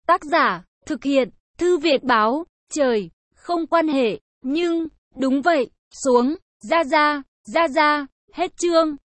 Tác giả, thực hiện, Thư viện báo, trời, không quan hệ, nhưng, đúng vậy, xuống, ra, hết chương.